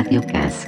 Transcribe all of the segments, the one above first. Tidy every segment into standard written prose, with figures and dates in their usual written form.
Radio Caso.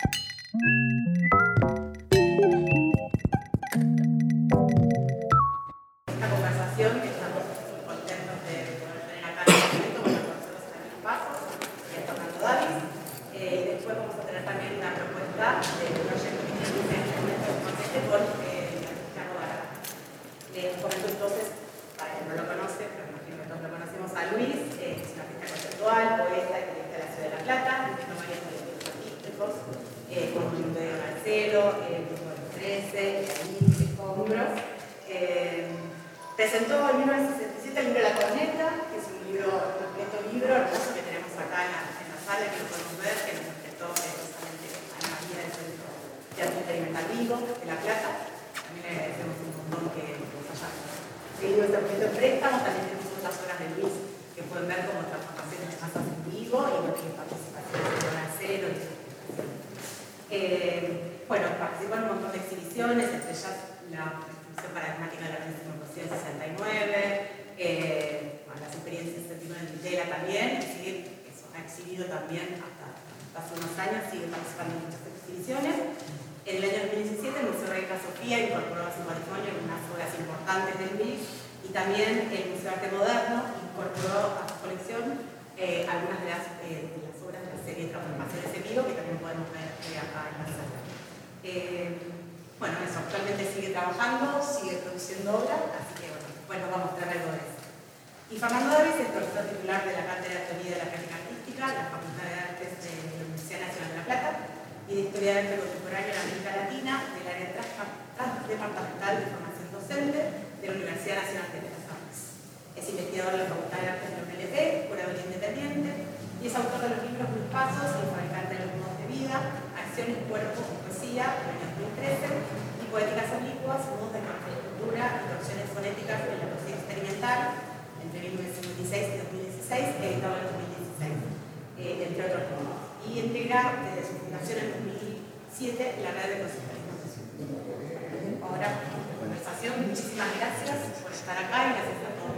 Esta conversación que estamos muy contentos de poder tener acá en el momento con los profesores Daniel Pasos y a Fernando Davis. Después vamos a tener también una propuesta del proyecto que tiene que ver con Ricardo Barra. Les comento entonces, para quien no lo conoce, pero imagino que todos lo conocemos, a Luis, que es un artista conceptual, poeta y periodista de la Ciudad de La Plata, dirigió varios proyectos artísticos, como el Mundo de Marcelo, el Mundo de los 13, el Hombros. Presentó en 1967 el libro La Corneta, que es un libro, un completo libro, hermoso que tenemos acá en la sala, que lo podemos ver, que nos presentó precisamente a Ana María del Centro de Arte Experimental Vigo, de La Plata. También le agradecemos un montón que nos haya seguido este objeto de préstamo. También tenemos otras obras de Luis que pueden ver como transformaciones de masas en vivo y participaciones de Marcelo. Bueno, participó en un montón de exhibiciones, entre ellas la exhibición paradigmática de la Revolución 69, las experiencias de Videla también, es decir, eso ha exhibido también hasta hace unos años, sigue participando en muchas exhibiciones. En el año 2017 el Museo Reina Sofía incorporó a su patrimonio unas obras importantes del MIS y también el Museo de Arte Moderno incorporó a su colección algunas de las obras de la serie de Transformaciones en Vigo que también podemos ver acá en la sala. Bueno, eso, actualmente sigue trabajando, sigue produciendo obras, así que bueno, después nos va a mostrar algo de eso. Y Fernando Davis es profesor titular de la Cátedra de Teoría de la Práctica Artística de la Facultad de Artes de la Universidad Nacional de La Plata y de Historia de Arte Contemporánea en América Latina del área transdepartamental de formación docente de la Universidad Nacional de Bellas Artes. Es investigador de la Facultad de Artes de la UNLP, curador independiente y es autor de los libros Mis Pasos, El fabricante de los modos de vida, Acciones, Cuerpo y Poesía, del año 2013, y Poéticas Oblicuas, Modos de Contracultura y Torsiones Fonéticas en la poesía experimental, entre 1956 y 2016, editado en 2016, entre otros libros. Y integra desde su fundación en 2007 la red de consultorismo. Ahora, conversación, muchísimas gracias por estar acá y gracias a todos.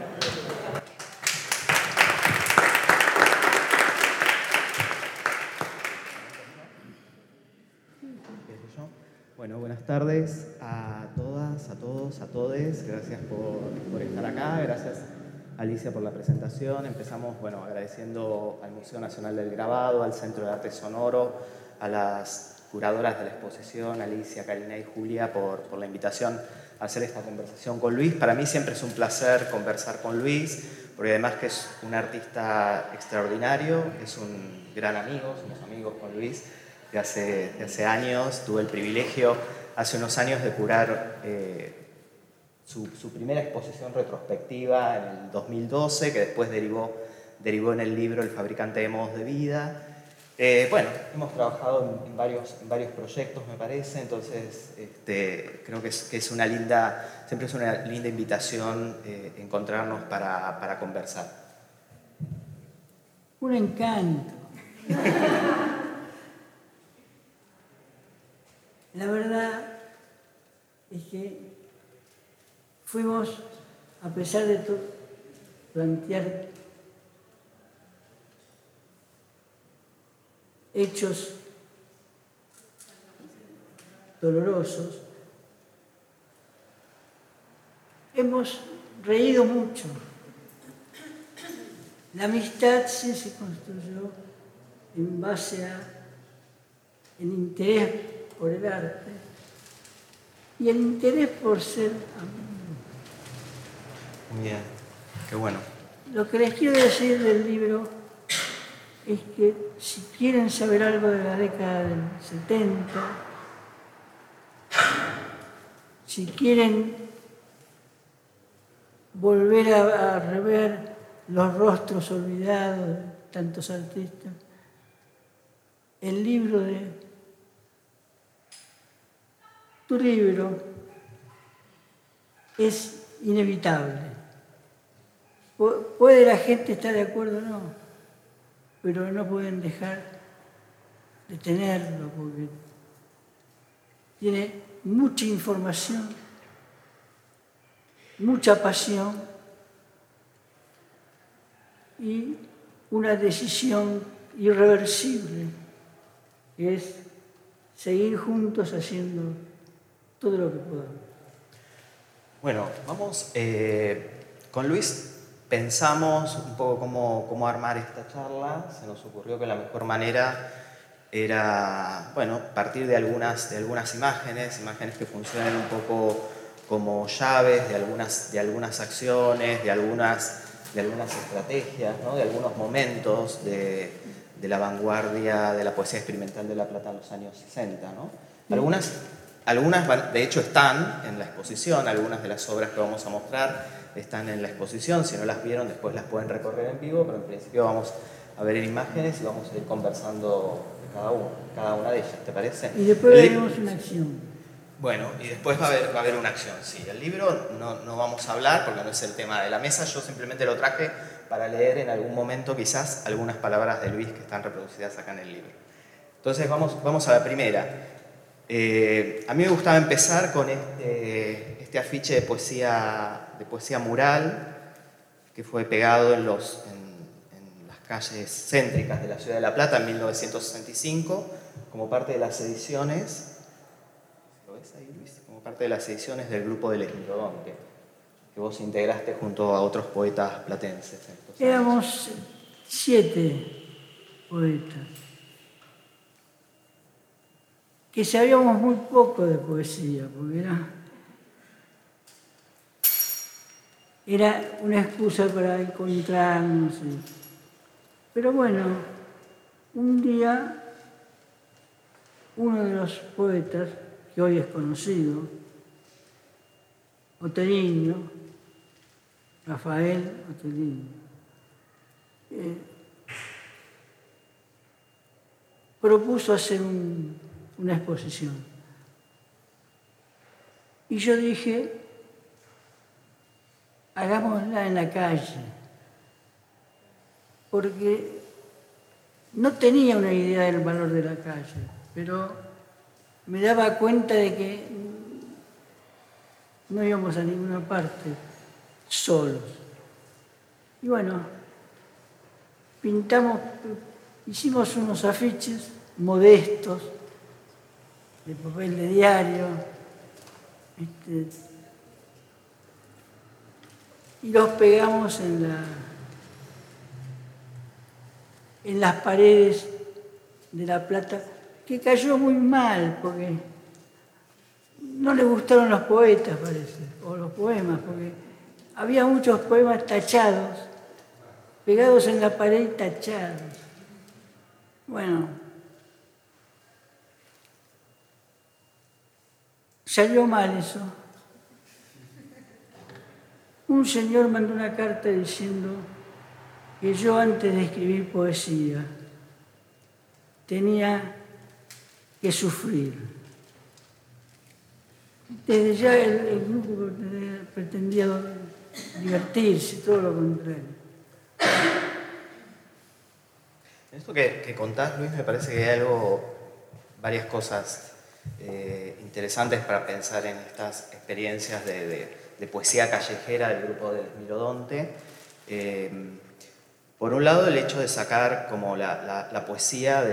Bueno, buenas tardes a todas, a todos, a todes. Gracias por estar acá. Gracias, Alicia, por la presentación. Empezamos, bueno, agradeciendo al Museo Nacional del Grabado, al Centro de Arte Sonoro, a las curadoras de la exposición, Alicia, Karina y Julia, por la invitación a hacer esta conversación con Luis. Para mí siempre es un placer conversar con Luis, porque además que es un artista extraordinario, es un gran amigo, somos amigos con Luis. De hace años, tuve el privilegio hace unos años de curar su primera exposición retrospectiva en el 2012, que después derivó en el libro El fabricante de modos de vida. Bueno, hemos trabajado en varios proyectos, me parece, entonces creo que es una siempre es una linda invitación encontrarnos para conversar. Un encanto. La verdad es que fuimos, a pesar de todo, plantear hechos dolorosos, hemos reído mucho. La amistad sí se construyó en base al interés por el arte y el interés por ser amigo. Muy bien, qué bueno. Lo que les quiero decir del libro es que si quieren saber algo de la década del 70, si quieren volver a rever los rostros olvidados de tantos artistas, el libro de tu libro es inevitable. Puede la gente estar de acuerdo o no, pero no pueden dejar de tenerlo porque tiene mucha información, mucha pasión y una decisión irreversible es seguir juntos haciendo todo lo que podamos. Bueno, vamos, con Luis pensamos un poco cómo armar esta charla. Se nos ocurrió que la mejor manera era, bueno, partir de algunas imágenes que funcionen un poco como llaves de algunas acciones, de algunas estrategias, ¿no? De algunos momentos de la vanguardia de la poesía experimental de La Plata en los años 60, ¿no? Algunas de hecho están en la exposición, algunas de las obras que vamos a mostrar están en la exposición. Si no las vieron, después las pueden recorrer en vivo, pero en principio vamos a ver imágenes y vamos a ir conversando de cada una de ellas, ¿te parece? Y después veremos una acción. Bueno, y después va a haber una acción, sí. El libro no vamos a hablar porque no es el tema de la mesa, yo simplemente lo traje para leer en algún momento quizás algunas palabras de Luis que están reproducidas acá en el libro. Entonces vamos a la primera. A mí me gustaba empezar con este afiche de poesía mural que fue pegado en las calles céntricas de la ciudad de La Plata en 1965 como parte de las ediciones. ¿Lo ves ahí, Luis? Como parte de las ediciones del grupo del Esmirodonte, que vos integraste junto a otros poetas platenses. Éramos 7 poetas, que sabíamos muy poco de poesía, porque era una excusa para encontrarnos. Pero bueno, un día uno de los poetas, que hoy es conocido, Oteliño, Rafael Oteliño, propuso hacer una exposición. Y yo dije, hagámosla en la calle, porque no tenía una idea del valor de la calle, pero me daba cuenta de que no íbamos a ninguna parte solos. Y bueno, hicimos unos afiches modestos, de papel de diario, y los pegamos en las paredes de La Plata, que cayó muy mal, porque no le gustaron los poetas, parece, o los poemas, porque había muchos poemas tachados, pegados en la pared y tachados. Bueno, salió mal eso. Un señor mandó una carta diciendo que yo antes de escribir poesía tenía que sufrir. Desde ya el grupo pretendía divertirse, todo lo contrario. En esto que contás, Luis, me parece que hay varias cosas interesantes para pensar en estas experiencias de poesía callejera del grupo del Esmirodonte. Por un lado, el hecho de sacar como la poesía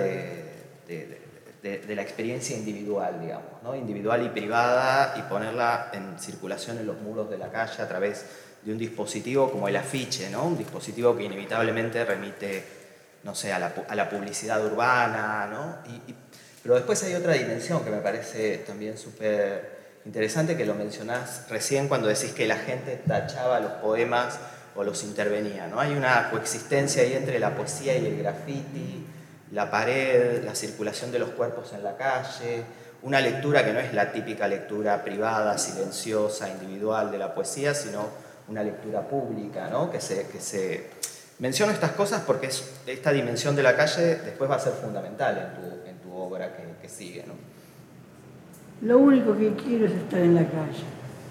de la experiencia individual, digamos, ¿no? Individual y privada, y ponerla en circulación en los muros de la calle a través de un dispositivo como el afiche, ¿no? Un dispositivo que inevitablemente remite, no sé, a la publicidad urbana, ¿no? Pero después hay otra dimensión que me parece también súper interesante, que lo mencionás recién cuando decís que la gente tachaba los poemas o los intervenía, ¿no? Hay una coexistencia ahí entre la poesía y el graffiti, la pared, la circulación de los cuerpos en la calle, una lectura que no es la típica lectura privada, silenciosa, individual de la poesía, sino una lectura pública, ¿no? Que se menciono estas cosas porque esta dimensión de la calle después va a ser fundamental en tu obra que sigue, ¿no? Lo único que quiero es estar en la calle.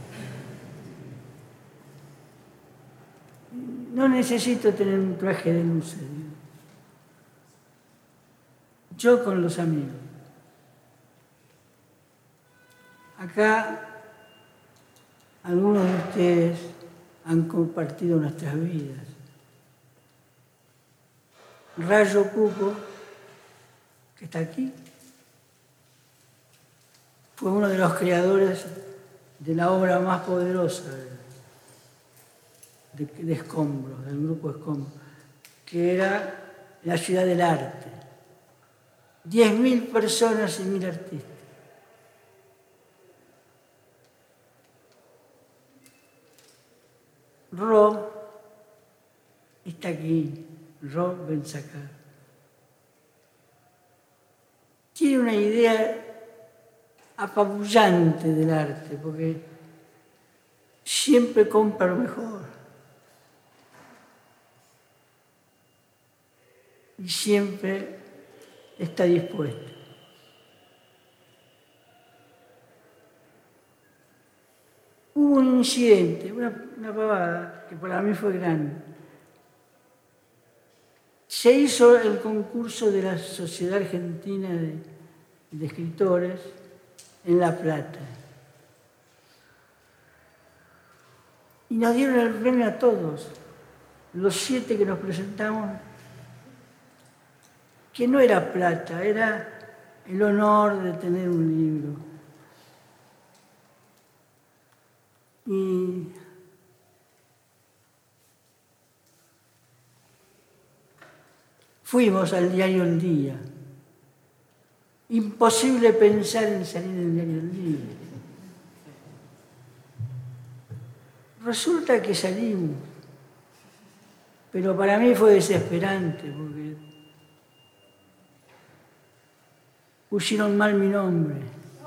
No necesito tener un traje de luces. Yo con los amigos. Acá algunos de ustedes han compartido nuestras vidas. Rayo Cuco, que está aquí, fue uno de los creadores de la obra más poderosa de Escombros, del grupo Escombros, que era La ciudad del arte. 10.000 personas y 1.000 artistas. Ro está aquí, Ro Ben-Sakar. Tiene una idea apabullante del arte, porque siempre compra lo mejor. Y siempre está dispuesto. Hubo un incidente, una pavada, que para mí fue grande. Se hizo el concurso de la Sociedad Argentina de Escritores en La Plata. Y nos dieron el premio a todos, los 7 que nos presentamos, que no era plata, era el honor de tener un libro. Y fuimos al diario El Día. Imposible pensar en salir del diario El Día. Resulta que salimos, pero para mí fue desesperante porque pusieron mal mi nombre.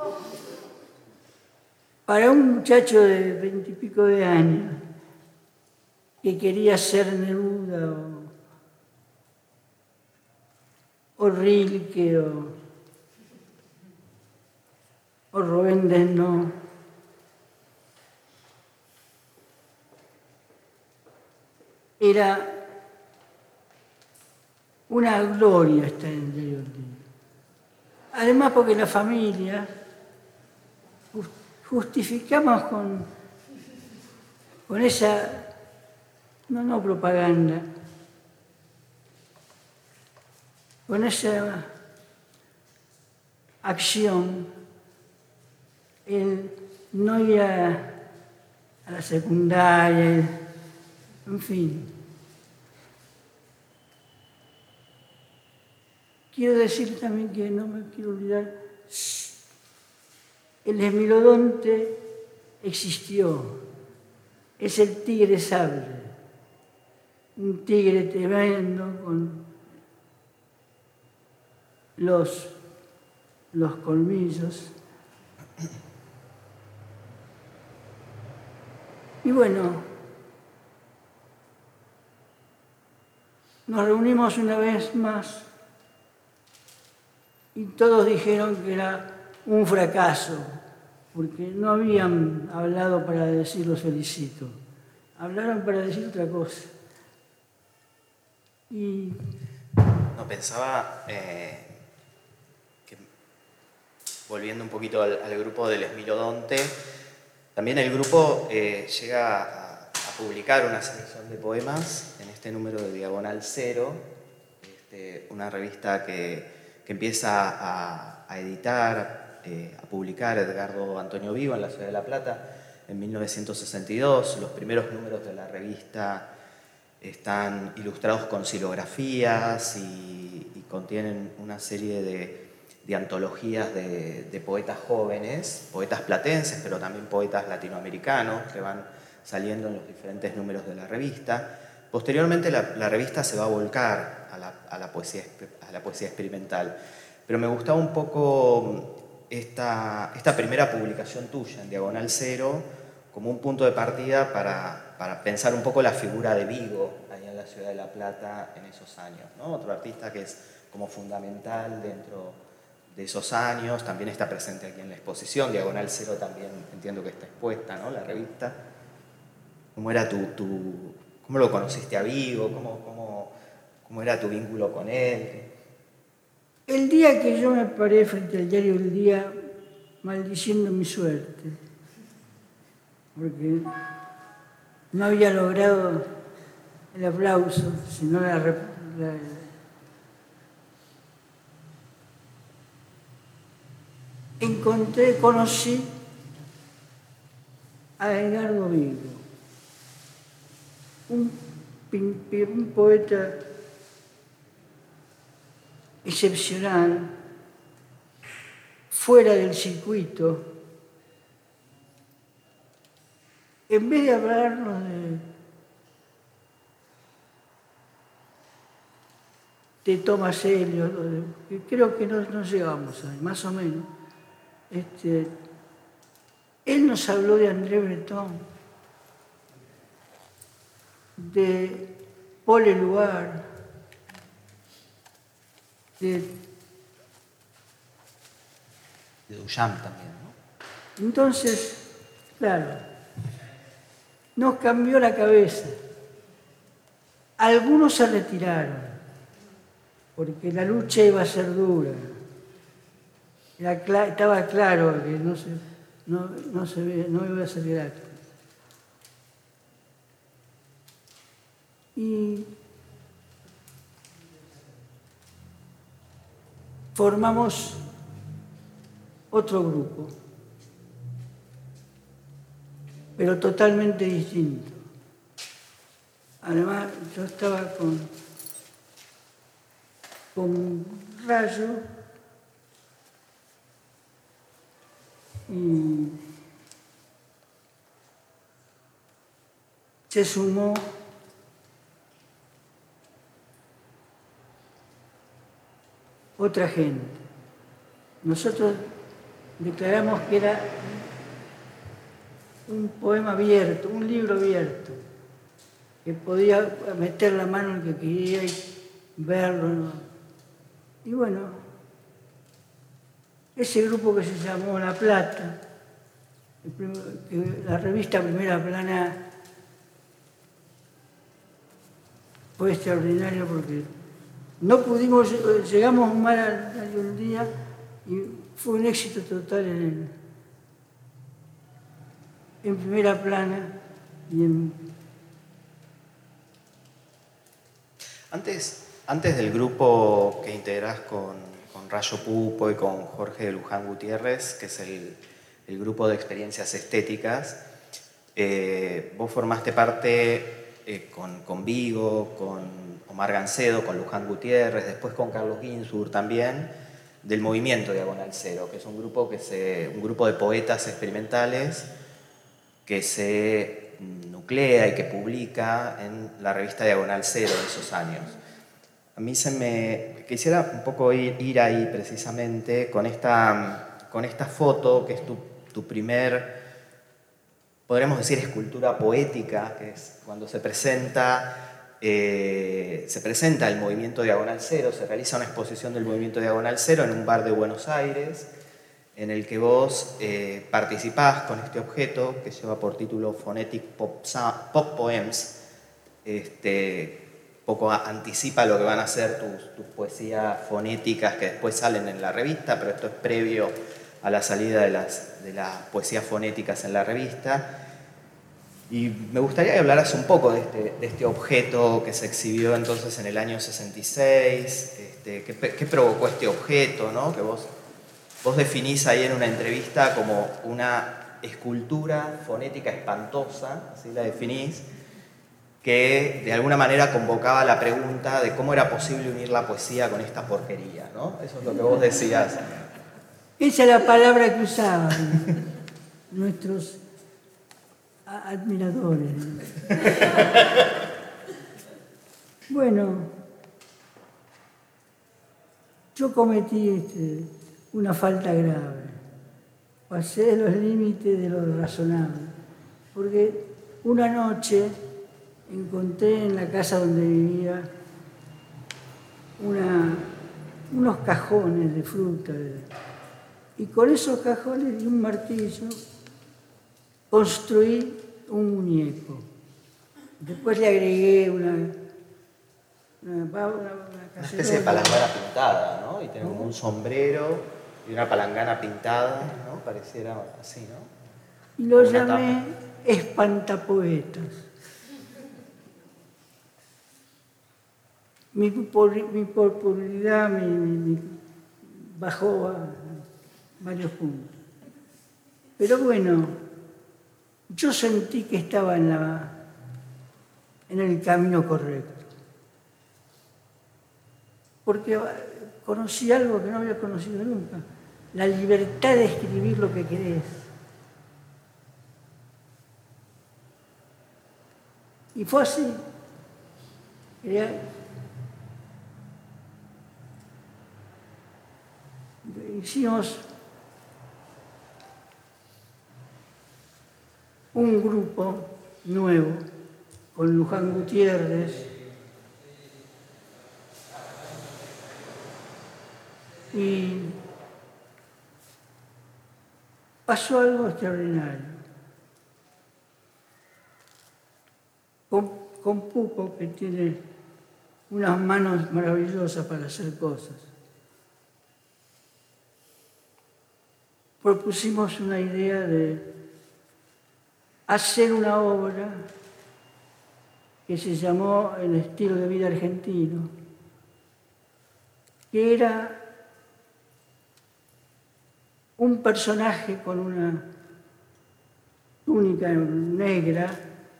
Para un muchacho de 20 y pico de años que quería ser Neruda o Rilke o Rubén Desnos, era una gloria estar en el diario El Día. Además porque la familia justificamos con esa, no propaganda, con esa acción, el no ir a la secundaria, en fin. Quiero decir también que no me quiero olvidar, el esmilodonte existió, es el tigre sable, un tigre tremendo con los colmillos. Y bueno, nos reunimos una vez más y todos dijeron que era un fracaso, porque no habían hablado para decir los felicito, hablaron para decir otra cosa. Y no pensaba que, volviendo un poquito al grupo del Esmilodonte, también el grupo llega a publicar una selección de poemas en este número de Diagonal Cero, una revista que empieza a editar, a publicar Edgardo Antonio Vigo en la ciudad de La Plata en 1962. Los primeros números de la revista están ilustrados con xilografías y contienen una serie de antologías de poetas jóvenes, poetas platenses, pero también poetas latinoamericanos que van saliendo en los diferentes números de la revista. Posteriormente la revista se va a volcar a la poesía experimental, pero me gustaba un poco esta primera publicación tuya en Diagonal Cero como un punto de partida para pensar un poco la figura de Vigo ahí en la ciudad de La Plata en esos años, ¿no? Otro artista que es como fundamental dentro de esos años, también está presente aquí en la exposición. Diagonal Cero también entiendo que está expuesta, ¿no? La revista. ¿Cómo era cómo lo conociste a Vigo? ¿Cómo era tu vínculo con él? el día que yo me paré frente al diario El Día maldiciendo mi suerte, porque no había logrado el aplauso, sino conocí a Edgardo Vigo, un poeta excepcional, fuera del circuito. En vez de hablarnos de Thomas Eliot, que creo que no llegamos ahí, más o menos, él nos habló de André Breton, de Paul Éluard, de Duchamp también, ¿no? Entonces, claro, nos cambió la cabeza. Algunos se retiraron, porque la lucha iba a ser dura. Estaba claro que no iba a ser grato. Y formamos otro grupo, pero totalmente distinto. Además, yo estaba con Rayo y se sumó otra gente. Nosotros declaramos que era un poema abierto, un libro abierto, que podía meter la mano en el que quería y verlo, ¿no? Y bueno, ese grupo que se llamó La Plata, la revista Primera Plana, fue extraordinario porque no pudimos, llegamos mal al día y fue un éxito total en Primera Plana y Antes del grupo que integrás con Rayo Pupo y con Jorge de Luján Gutiérrez, que es el grupo de experiencias estéticas, vos formaste parte con Vigo, con Omar Gancedo, con Luján Gutiérrez, después con Carlos Ginsburg también, del movimiento Diagonal Cero, que es un grupo de poetas experimentales que se nuclea y que publica en la revista Diagonal Cero de esos años. A mí quisiera un poco ir ahí precisamente con esta foto, que es tu primer, podremos decir, escultura poética, que es cuando se presenta el movimiento Diagonal Cero, se realiza una exposición del movimiento Diagonal Cero en un bar de Buenos Aires, en el que vos participás con este objeto que lleva por título Phonetic Pop Poems. Poco anticipa lo que van a ser tus poesías fonéticas que después salen en la revista, pero esto es previo a la salida de las poesías fonéticas en la revista. Y me gustaría que hablaras un poco de este objeto que se exhibió entonces en el año 66, ¿qué provocó este objeto, ¿no? Que vos definís ahí en una entrevista como una escultura fonética espantosa, así la definís, que de alguna manera convocaba la pregunta de cómo era posible unir la poesía con esta porquería, ¿no? Eso es lo que vos decías. Esa es la palabra que usaban nuestros admiradores. Bueno, yo cometí una falta grave. Pasé los límites de lo razonable. Porque una noche encontré en la casa donde vivía unos cajones de fruta. Y con esos cajones y un martillo construí un muñeco. Después le agregué una especie de palangana pintada, ¿no? Y tiene como un sombrero y una palangana pintada, ¿no? Pareciera así, ¿no? Y lo llamé Espantapoetas. Mi popularidad bajó varios puntos. Pero bueno, yo sentí que estaba en el camino correcto. Porque conocí algo que no había conocido nunca, la libertad de escribir lo que querés. Y fue así. Hicimos un grupo nuevo con Luján Gutiérrez y pasó algo extraordinario. Con Pupo, que tiene unas manos maravillosas para hacer cosas, propusimos una idea de hacer una obra que se llamó El estilo de vida argentino, que era un personaje con una túnica negra.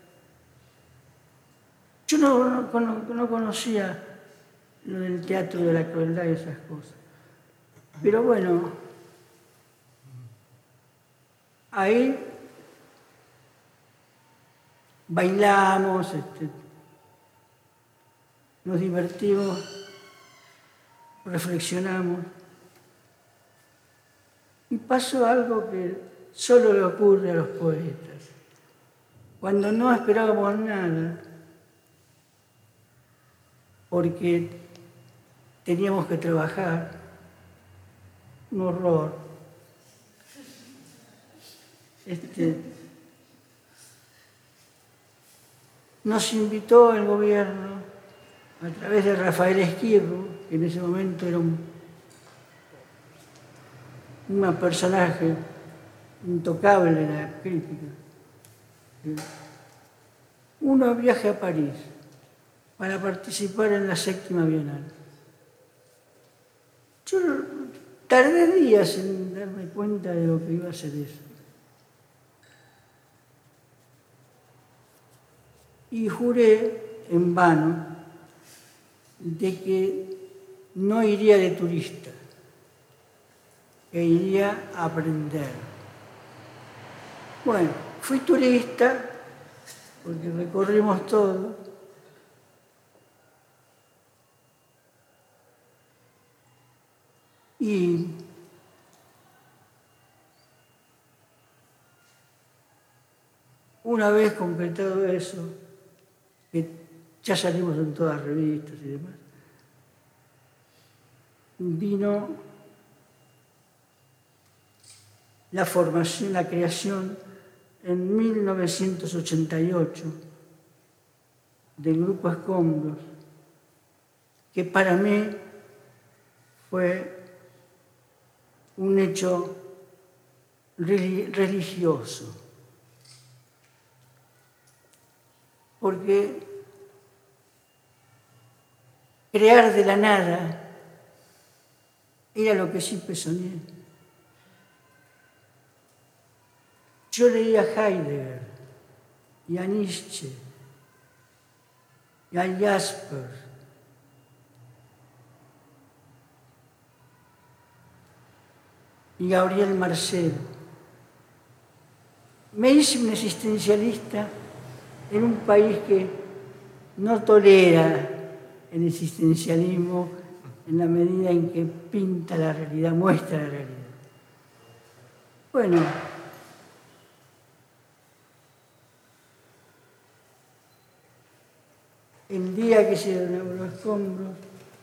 Yo no conocía lo del teatro de la crueldad y esas cosas. Pero bueno, ahí bailamos, nos divertimos, reflexionamos. Y pasó algo que solo le ocurre a los poetas. Cuando no esperábamos nada, porque teníamos que trabajar, un horror. Nos invitó el gobierno, a través de Rafael Esquirro, que en ese momento era un personaje intocable en la crítica, uno viaje a París para participar en la 7ª Bienal. Yo tardé días en darme cuenta de lo que iba a ser eso. Y juré en vano de que no iría de turista, que iría a aprender. Bueno, fui turista porque recorrimos todo. Y una vez completado eso, que ya salimos en todas las revistas y demás, vino la formación, la creación en 1988 del Grupo Escombros, que para mí fue un hecho religioso, porque crear de la nada era lo que siempre soñé. Yo leía a Heidegger y a Nietzsche y a Jaspers. Y Gabriel Marcel. Me hice un existencialista en un país que no tolera el existencialismo en la medida en que pinta la realidad, muestra la realidad. Bueno, el día que se inauguró los Escombros,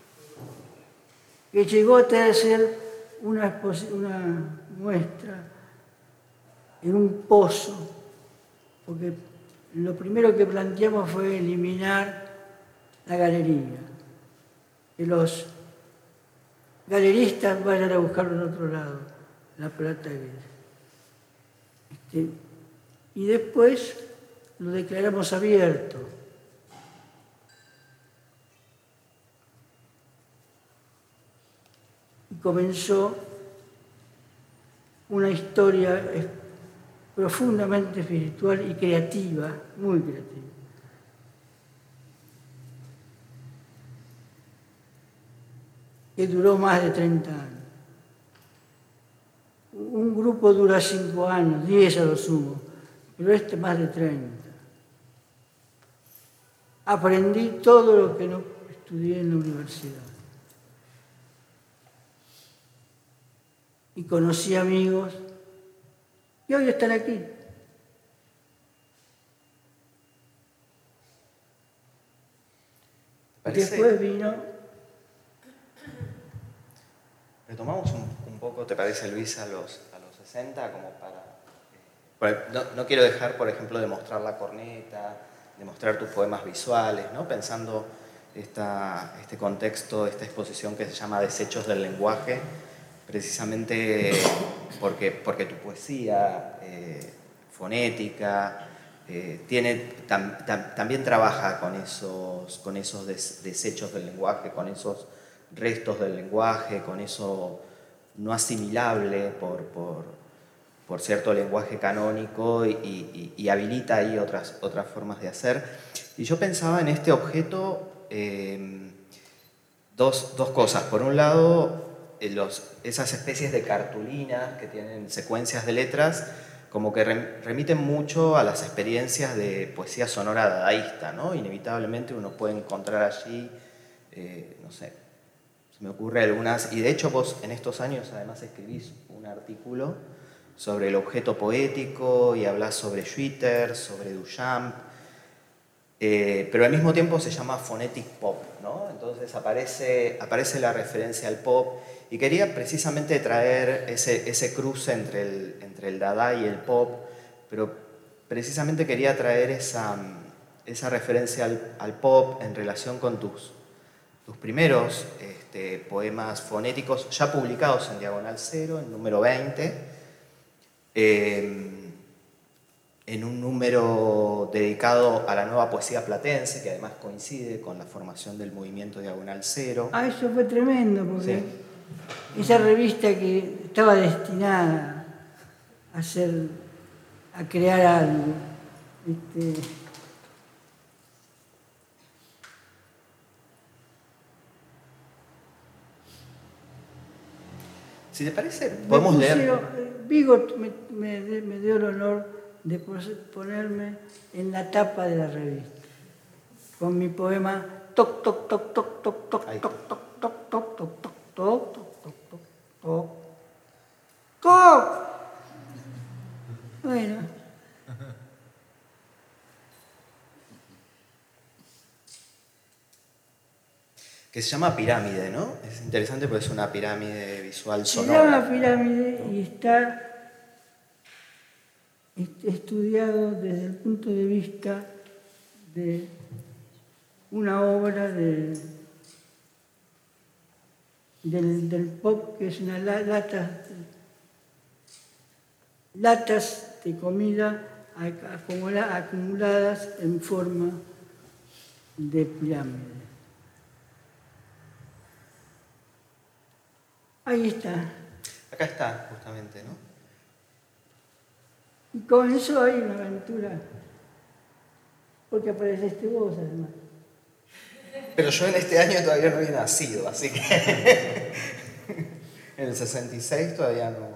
que llegó a ser una muestra en un pozo, porque lo primero que planteamos fue eliminar la galería, que los galeristas vayan a buscarlo en otro lado, la plata. Y después lo declaramos abierto. Y comenzó una historia profundamente espiritual y creativa, muy creativa. Que duró más de 30 años. Un grupo dura 5 años, 10 a lo sumo, pero este más de 30. Aprendí todo lo que no estudié en la universidad. Y conocí amigos y hoy están aquí. Después vino... Retomamos un poco, ¿te parece, Luis, a los 60? Como para... No quiero dejar, por ejemplo, de mostrar la corneta, de mostrar tus poemas visuales, ¿no? Pensando este contexto, esta exposición que se llama Desechos del lenguaje, precisamente porque tu poesía fonética también trabaja con esos desechos del lenguaje, con esos restos del lenguaje, con eso no asimilable por cierto lenguaje canónico y habilita ahí otras formas de hacer. Y yo pensaba en este objeto dos cosas. Por un lado, esas especies de cartulinas que tienen secuencias de letras como que remiten mucho a las experiencias de poesía sonora dadaísta, ¿no? Inevitablemente uno puede encontrar allí, no sé, se me ocurre algunas, y de hecho vos en estos años además escribís un artículo sobre el objeto poético y hablás sobre Schwitter, sobre Duchamp, pero al mismo tiempo se llama phonetic pop, ¿no? Entonces aparece la referencia al pop y quería precisamente traer ese cruce entre el dada y el pop, pero precisamente quería traer esa referencia al pop en relación con tus primeros poemas fonéticos ya publicados en Diagonal Cero, en número 20, en un número dedicado a la nueva poesía platense, que además coincide con la formación del movimiento Diagonal Cero. Ah, eso fue tremendo, porque sí. Esa revista que estaba destinada a crear algo. Si te parece, podemos leer. Vigo me dio el honor de ponerme en la tapa de la revista, con mi poema toc, toc, toc, toc, toc, toc, toc, toc, toc, toc, toc, toc, toc, toc, toc, toc, toc, toc. Bueno. Que se llama Pirámide, ¿no? Es interesante porque es una pirámide visual sonora. Se llama Pirámide y está estudiado desde el punto de vista de una obra del pop, que es una latas de comida acumuladas en forma de pirámide. Ahí está. Acá está, justamente, ¿no? Y con eso hay una aventura, porque apareciste vos, además. Pero yo en este año todavía no había nacido, así que en el 66 todavía no.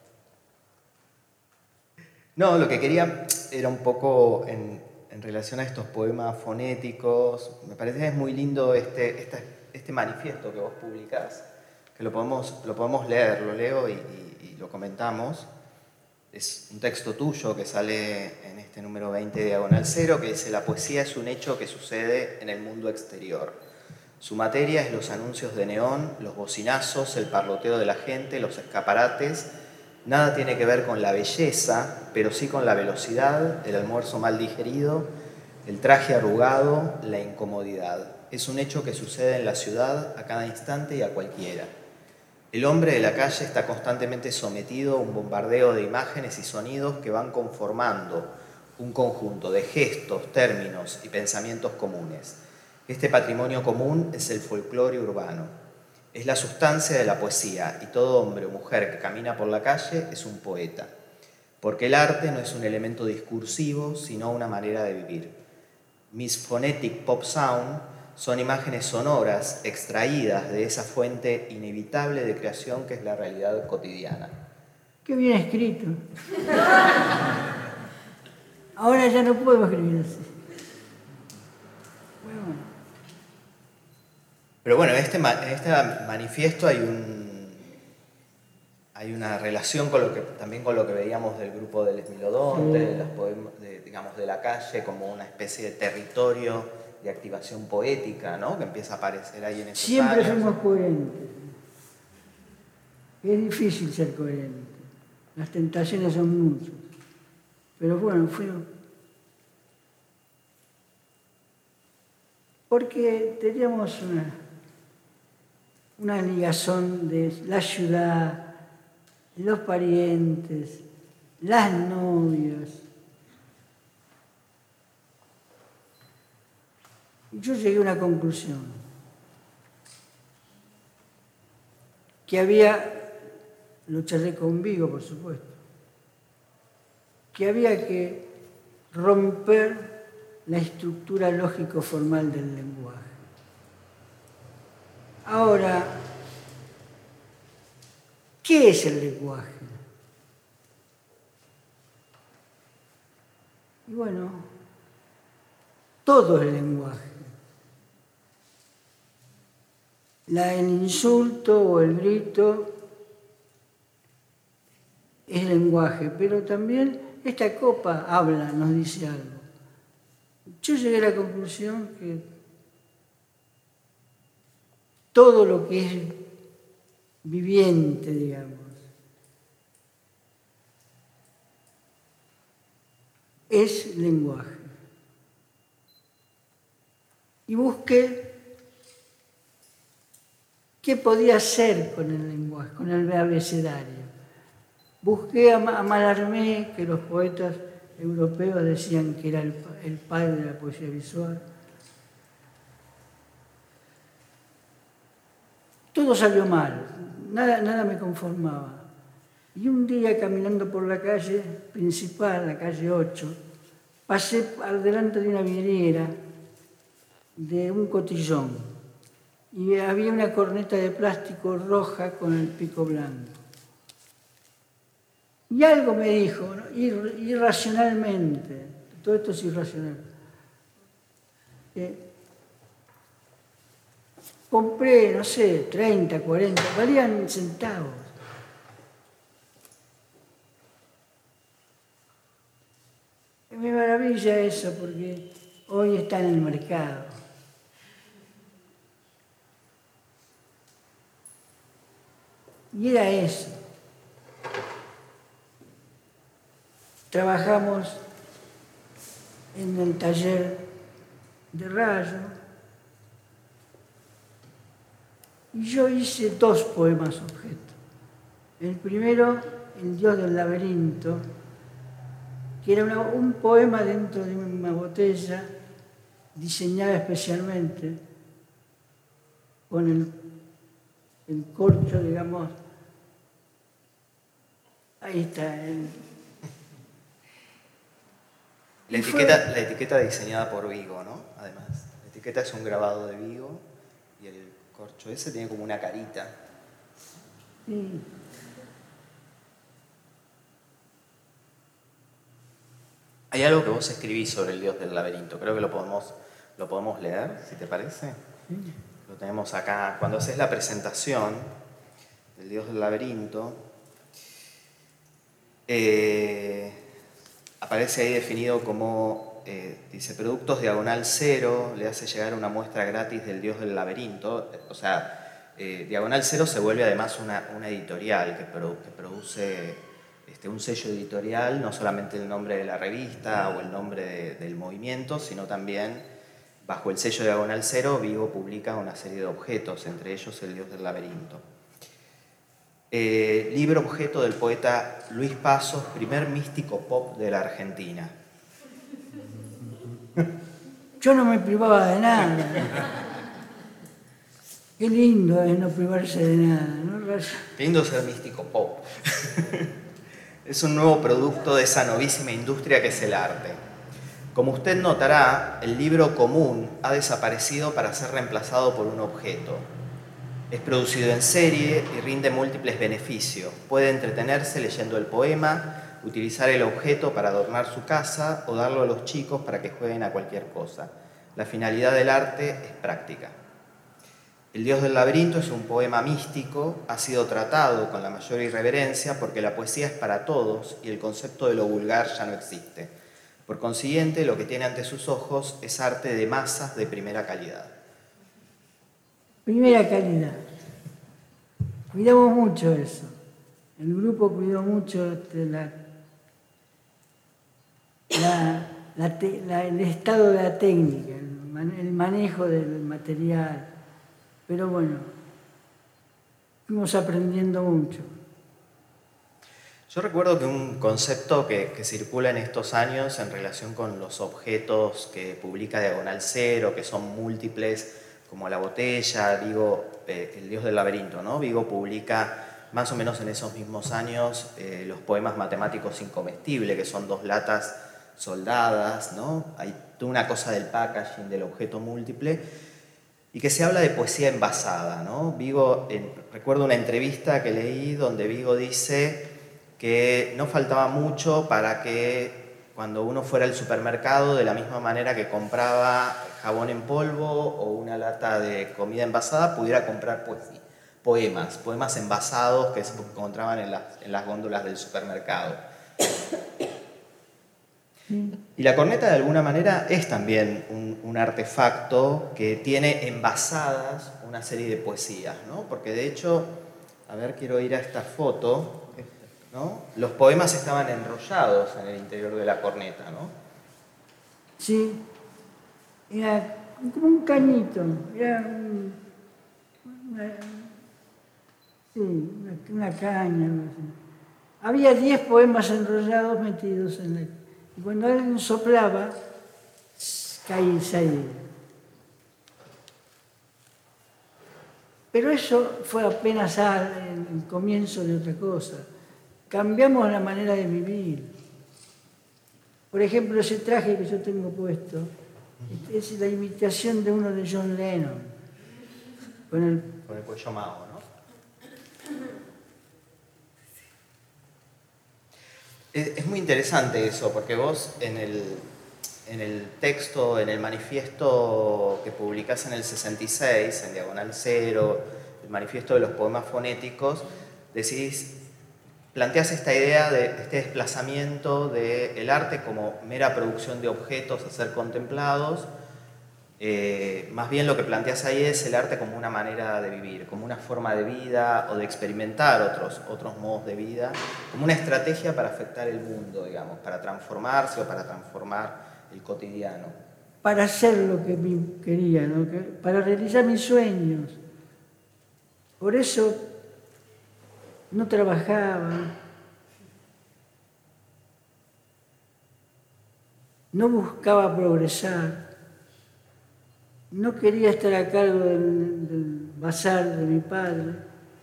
No, lo que quería era un poco en relación a estos poemas fonéticos. Me parece que es muy lindo este manifiesto que vos publicás, que lo podemos leer, lo leo y lo comentamos. Es un texto tuyo que sale en este número 20 de Diagonal Cero, que dice: la poesía es un hecho que sucede en el mundo exterior. Su materia es los anuncios de neón, los bocinazos, el parloteo de la gente, los escaparates. Nada tiene que ver con la belleza, pero sí con la velocidad, el almuerzo mal digerido, el traje arrugado, la incomodidad. Es un hecho que sucede en la ciudad a cada instante y a cualquiera. El hombre de la calle está constantemente sometido a un bombardeo de imágenes y sonidos que van conformando un conjunto de gestos, términos y pensamientos comunes. Este patrimonio común es el folclore urbano. Es la sustancia de la poesía, y todo hombre o mujer que camina por la calle es un poeta, porque el arte no es un elemento discursivo, sino una manera de vivir. Mis phonetic pop sound son imágenes sonoras extraídas de esa fuente inevitable de creación que es la realidad cotidiana. Qué bien escrito. Ahora ya no puedo escribir así. Bueno. Pero bueno, en este manifiesto hay una relación también con lo que veíamos del grupo del Esmilodonte, de la calle como una especie de territorio de activación poética, ¿no? Que empieza a aparecer ahí en esos Siempre años. fuimos coherentes. Es difícil ser coherente. Las tentaciones son muchas. Pero bueno, fuimos. Porque teníamos una ligazón de la ciudad, los parientes, las novias. Y yo llegué a una conclusión. Que había, lo charlé con Vigo, por supuesto, que había que romper la estructura lógico-formal del lenguaje. Ahora, ¿qué es el lenguaje? Y bueno, todo el lenguaje. El insulto o el grito es lenguaje, pero también esta copa habla, nos dice algo. Yo llegué a la conclusión que todo lo que es viviente, digamos, es lenguaje. Y busqué qué podía hacer con el lenguaje, con el abecedario. Busqué a Mallarmé, que los poetas europeos decían que era el padre de la poesía visual. Todo salió mal, nada me conformaba. Y un día, caminando por la calle principal, la calle 8, pasé al delante de una vidriera de un cotillón y había una corneta de plástico roja con el pico blanco. Y algo me dijo, ¿no? Irracionalmente, todo esto es irracional. Compré, no sé, 30, 40, valían centavos. Me maravilla eso porque hoy está en el mercado. Y era eso. Trabajamos en el taller de Rayo y yo hice 2 poemas objeto. El primero, El Dios del laberinto, que era un poema dentro de una botella diseñada especialmente con el corcho, digamos. Ahí está. La etiqueta diseñada por Vigo, ¿no? Además, la etiqueta es un grabado de Vigo y el corcho ese tiene como una carita. Sí. Hay algo que vos escribís sobre el Dios del laberinto, creo que lo podemos leer, si te parece. Sí. Lo tenemos acá. Cuando haces la presentación del Dios del laberinto, aparece ahí definido como, dice, productos diagonal 0, le hace llegar una muestra gratis del Dios del laberinto. O sea, diagonal 0 se vuelve además una editorial que produce un sello editorial, no solamente el nombre de la revista o el nombre del movimiento, sino también, bajo el sello diagonal 0, Vigo publica una serie de objetos, entre ellos el Dios del laberinto. Libro objeto del poeta Luis Pasos, primer místico pop de la Argentina. Yo no me privaba de nada. Qué lindo es no privarse de nada, ¿no? Qué lindo ser místico pop. Es un nuevo producto de esa novísima industria que es el arte. Como usted notará, el libro común ha desaparecido para ser reemplazado por un objeto. Es producido en serie y rinde múltiples beneficios. Puede entretenerse leyendo el poema, utilizar el objeto para adornar su casa o darlo a los chicos para que jueguen a cualquier cosa. La finalidad del arte es práctica. El Dios del laberinto es un poema místico, ha sido tratado con la mayor irreverencia porque la poesía es para todos y el concepto de lo vulgar ya no existe. Por consiguiente, lo que tiene ante sus ojos es arte de masas de primera calidad. Primera calidad. Cuidamos mucho eso. El grupo cuidó mucho el estado de la técnica, el manejo del material. Pero bueno, fuimos aprendiendo mucho. Yo recuerdo que un concepto que circula en estos años en relación con los objetos que publica Diagonal Cero, que son múltiples, como la botella, Vigo, el Dios del laberinto, ¿no? Vigo publica más o menos en esos mismos años los poemas matemáticos incomestibles, que son 2 latas soldadas, ¿no? Hay toda una cosa del packaging, del objeto múltiple, y que se habla de poesía envasada, ¿no? Vigo, recuerdo una entrevista que leí donde Vigo dice que no faltaba mucho para que cuando uno fuera al supermercado, de la misma manera que compraba jabón en polvo o una lata de comida envasada, pudiera comprar poemas envasados que se encontraban en las góndolas del supermercado. Y la corneta de alguna manera es también un artefacto que tiene envasadas una serie de poesías, ¿no? Porque de hecho, a ver, quiero ir a esta foto, ¿no? Los poemas estaban enrollados en el interior de la corneta, ¿no? Sí, era como un cañito, era una caña, algo así. Había 10 poemas enrollados metidos en él. Y cuando alguien soplaba, caía y salía. Pero eso fue apenas el comienzo de otra cosa. Cambiamos la manera de vivir. Por ejemplo, ese traje que yo tengo puesto es la imitación de uno de John Lennon. Con el cuello mago, ¿no? Es muy interesante eso, porque vos en el texto, en el manifiesto que publicás en el 66, en Diagonal Cero, el manifiesto de los poemas fonéticos, planteás esta idea de este desplazamiento del arte como mera producción de objetos a ser contemplados. Más bien lo que planteas ahí es el arte como una manera de vivir, como una forma de vida o de experimentar otros modos de vida, como una estrategia para afectar el mundo, digamos, para transformarse o para transformar el cotidiano. Para hacer lo que quería, ¿no? Para realizar mis sueños. Por eso no trabajaba, no buscaba progresar. No quería estar a cargo del bazar de mi padre,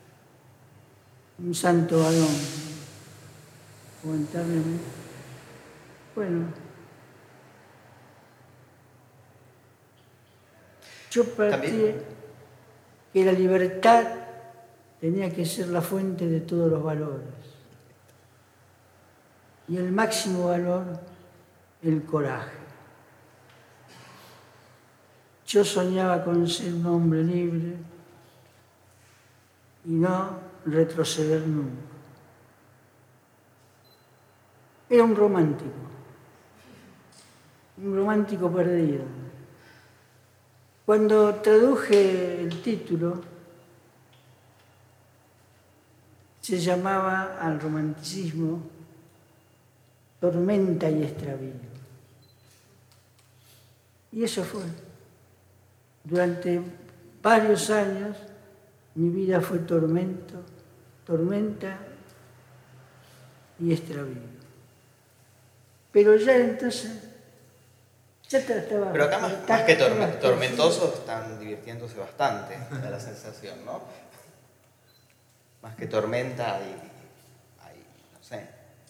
un santo varón, lamentablemente. Bueno, yo partí que la libertad tenía que ser la fuente de todos los valores. Y el máximo valor, el coraje. Yo soñaba con ser un hombre libre y no retroceder nunca. Era un romántico perdido. Cuando traduje el título, se llamaba al romanticismo Tormenta y extravío. Y eso fue. Durante varios años mi vida fue tormenta y extravío. Pero ya entonces Pero acá más que tormentosos están divirtiéndose bastante, me da la sensación, ¿no? Más que tormenta hay, no sé.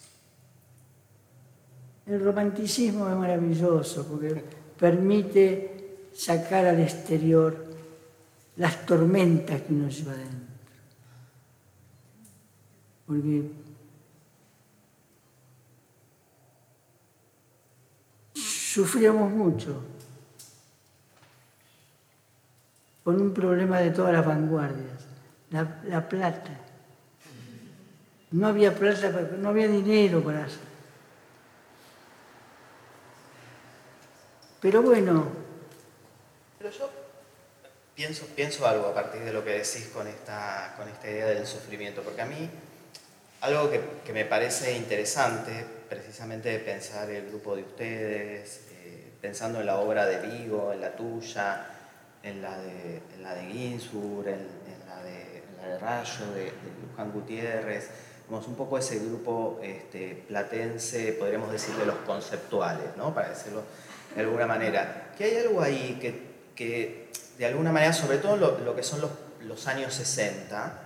El romanticismo es maravilloso porque permite sacar al exterior las tormentas que uno lleva adentro. Porque sufríamos mucho con un problema de todas las vanguardias, la plata. No había plata, no había dinero para hacer. Pero bueno. Pero yo pienso algo a partir de lo que decís con esta idea del sufrimiento, porque a mí algo que me parece interesante, precisamente de pensar el grupo de ustedes, pensando en la obra de Vigo, en la tuya, en la de Ginsburg, en la de Rayo, de Luján Gutiérrez, un poco ese grupo platense, podríamos decir, de los conceptuales, ¿no? Para decirlo de alguna manera. Que hay algo ahí que de alguna manera, sobre todo lo que son los años 60,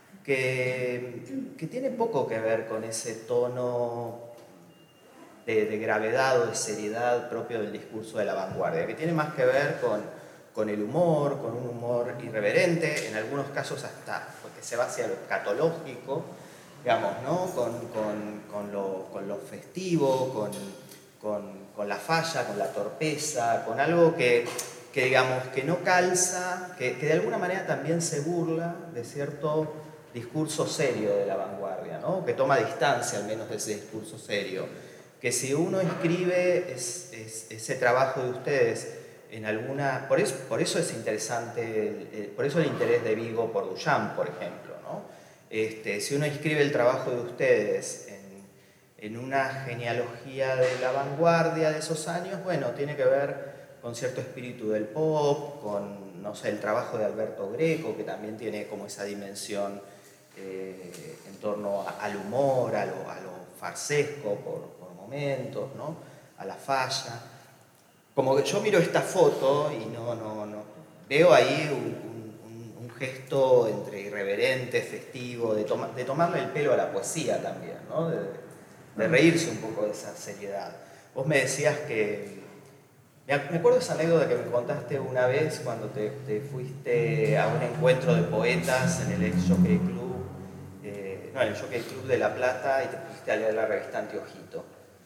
que tiene poco que ver con ese tono de gravedad o de seriedad propio del discurso de la vanguardia, que tiene más que ver con el humor, con un humor irreverente, en algunos casos hasta porque se va hacia lo escatológico, digamos, ¿no? Con lo festivo, con la falla, con la torpeza, con algo que digamos, que no calza, que de alguna manera también se burla de cierto discurso serio de la vanguardia, ¿no? Que toma distancia al menos de ese discurso serio. Que si uno escribe ese trabajo de ustedes en alguna... Por eso es interesante, por eso el interés de Vigo por Duchamp, por ejemplo, ¿no? Si uno escribe el trabajo de ustedes en una genealogía de la vanguardia de esos años, bueno, tiene que ver con cierto espíritu del pop, con, no sé, el trabajo de Alberto Greco, que también tiene como esa dimensión en torno al humor, a lo farsesco por momentos, ¿no? A la falla. Como que yo miro esta foto y no veo ahí un gesto entre irreverente, festivo, de tomarle el pelo a la poesía también, ¿no? De reírse un poco de esa seriedad. Vos me decías que... Me acuerdo esa anécdota que me contaste una vez cuando te fuiste a un encuentro de poetas en el ex Jockey Club, en el Jockey Club de La Plata, y te pusiste a leer la revista Anteojito.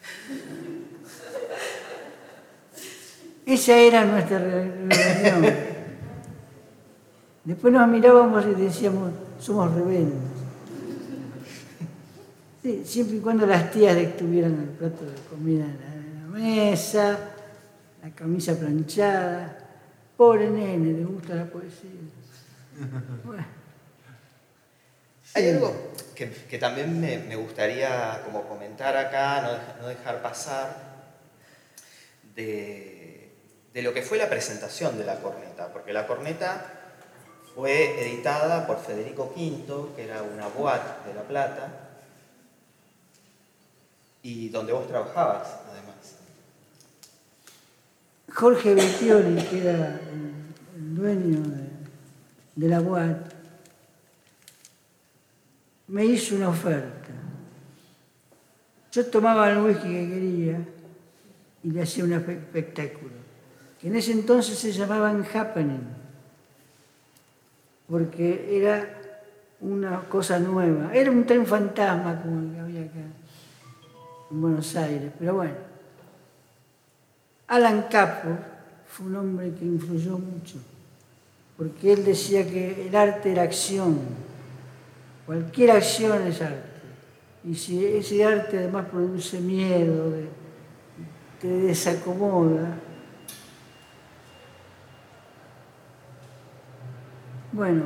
Esa era nuestra reunión. Después nos mirábamos y decíamos, somos rebeldes. Sí, siempre y cuando las tías estuvieran el plato de comida en la mesa, la camisa planchada. Pobre nene, le gusta la poesía. Bueno. Hay algo que también me gustaría como comentar acá, no dejar pasar, de lo que fue la presentación de la corneta, porque la corneta fue editada por Federico V, que era una boate de La Plata, y donde vos trabajabas, además. Jorge Becchioli, que era el dueño de la boate, me hizo una oferta. Yo tomaba el whisky que quería y le hacía un espectáculo, que en ese entonces se llamaban Happening, porque era una cosa nueva. Era un tren fantasma como el que había acá en Buenos Aires, pero bueno. Alan Cappo fue un hombre que influyó mucho, porque él decía que el arte era acción, cualquier acción es arte, y si ese arte además produce miedo, te desacomoda, bueno,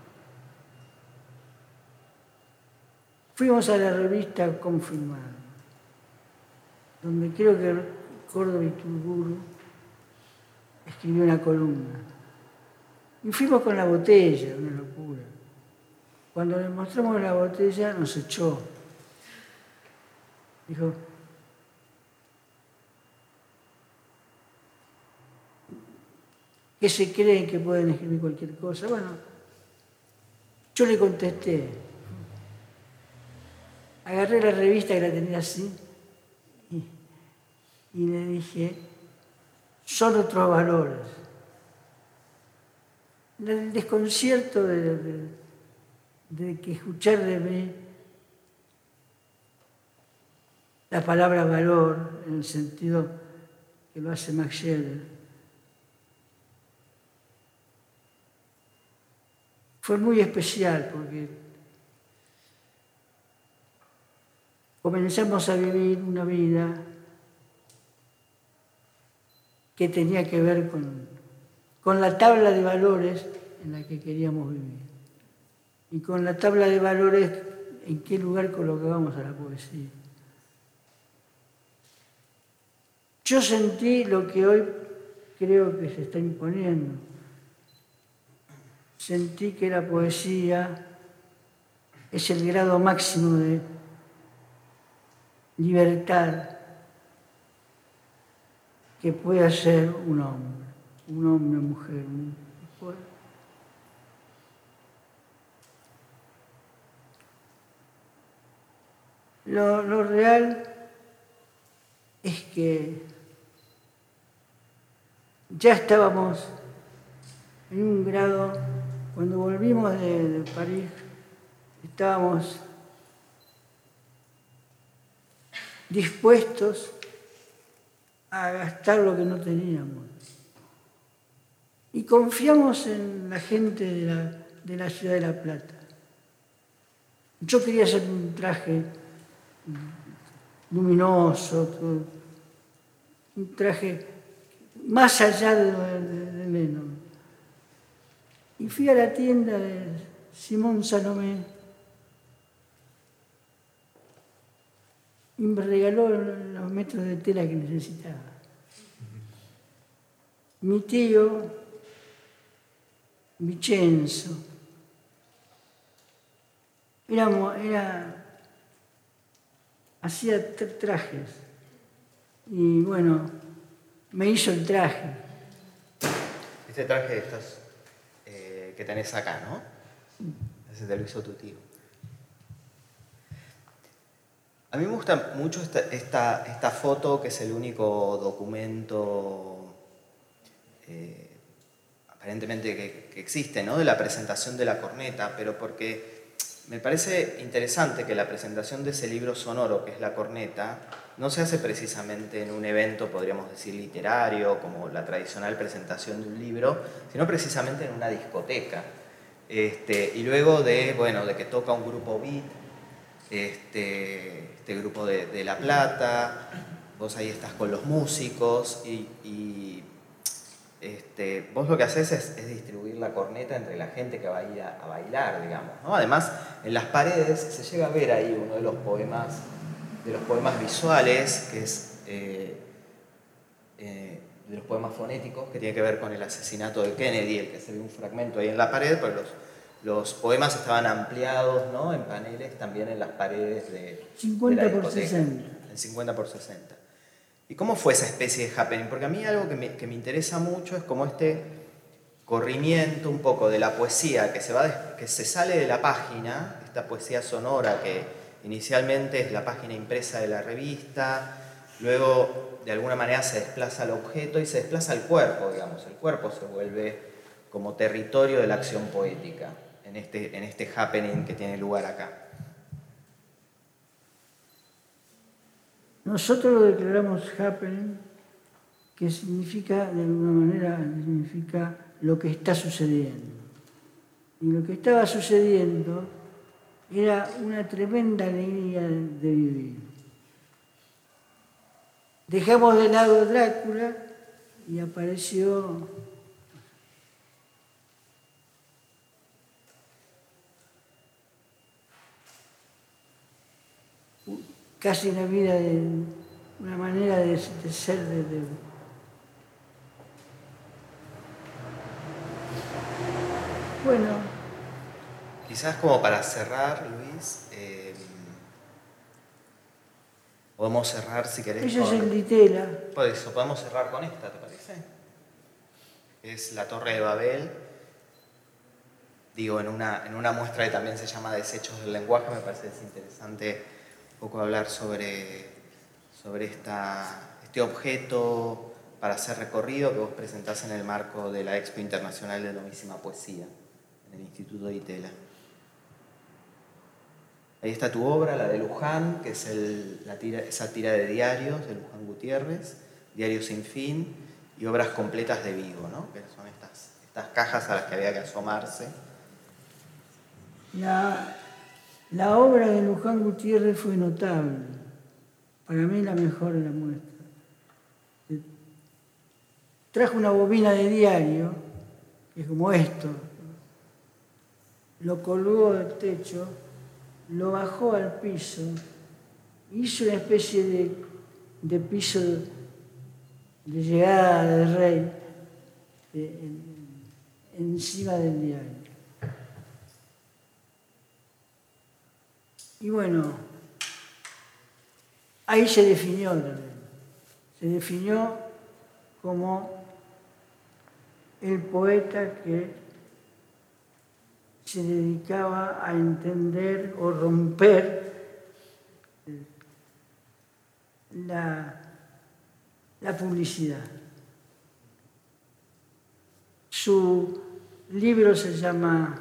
fuimos a la revista Confirmado, donde creo que Córdoba Iturburu escribió una columna. Y fuimos con la botella, una locura. Cuando le mostramos la botella nos echó. Dijo, ¿Qué se creen que pueden escribir cualquier cosa? Bueno, yo le contesté. Agarré la revista que la tenía así y le dije, son otros valores. El desconcierto de que escuchar de mí la palabra valor en el sentido que lo hace Max Scheler fue muy especial porque comenzamos a vivir una vida que tenía que ver con la tabla de valores en la que queríamos vivir. Y con la tabla de valores en qué lugar colocábamos a la poesía. Yo sentí lo que hoy creo que se está imponiendo. Sentí que la poesía es el grado máximo de libertad que puede hacer un hombre, mujer. Lo real es que ya estábamos en un grado, cuando volvimos de París, estábamos dispuestos a gastar lo que no teníamos. Y confiamos en la gente de la ciudad de La Plata. Yo quería hacer un traje luminoso, un traje más allá de Lennon. Y fui a la tienda de Simón Salomé y me regaló los metros de tela que necesitaba. Mi tío, Vincenzo, hacía trajes y bueno, me hizo el traje. Este traje que tenés acá, ¿no? Ese te lo hizo tu tío. A mí me gusta mucho esta foto, que es el único documento aparentemente que existe, ¿no? De la presentación de la corneta, pero porque me parece interesante que la presentación de ese libro sonoro, que es la corneta, no se hace precisamente en un evento, podríamos decir, literario, como la tradicional presentación de un libro, sino precisamente en una discoteca. Y luego de que toca un grupo beat, este grupo de La Plata, vos ahí estás con los músicos y vos lo que haces es distribuir la corneta entre la gente que va a ir a bailar, digamos, ¿no? Además, en las paredes se llega a ver ahí uno de los poemas visuales, que es de los poemas fonéticos, que tiene que ver con el asesinato de Kennedy, el que se ve un fragmento ahí en la pared, pero los poemas estaban ampliados, ¿no? En paneles también en las paredes de 50 de la por discoteca, 60. en 50 por 60. ¿Y cómo fue esa especie de happening? Porque a mí algo que me interesa mucho es como este corrimiento un poco de la poesía que se sale de la página, esta poesía sonora que inicialmente es la página impresa de la revista, luego de alguna manera se desplaza al objeto y se desplaza al cuerpo, digamos. El cuerpo se vuelve como territorio de la acción poética en este happening que tiene lugar acá. Nosotros lo declaramos happening, que significa, de alguna manera, significa lo que está sucediendo. Y lo que estaba sucediendo era una tremenda alegría de vivir. Dejamos de lado Drácula y apareció casi una vida, una manera de ser Bueno. Quizás como para cerrar, Luis, podemos cerrar si querés. Eso es el Ditela. Por eso, podemos cerrar con esta, ¿te parece? que es la Torre de Babel. Digo, en una muestra que también se llama Desechos del lenguaje, me parece que es interesante un poco hablar sobre este objeto para hacer recorrido que vos presentás en el marco de la Expo Internacional de Novísima Poesía en el Instituto de Itela. Ahí está tu obra, la de Luján, que es esa tira de diarios de Luján Gutiérrez, Diarios sin fin y Obras completas de Vigo, ¿no? Que son estas cajas a las que había que asomarse. La obra de Luján Gutiérrez fue notable. Para mí la mejor de la muestra. Trajo una bobina de diario, que es como esto, lo colgó del techo, lo bajó al piso, hizo una especie de piso de llegada del rey encima del diario. Y bueno, ahí se definió también. Se definió como el poeta que se dedicaba a entender o romper la publicidad. Su libro se llama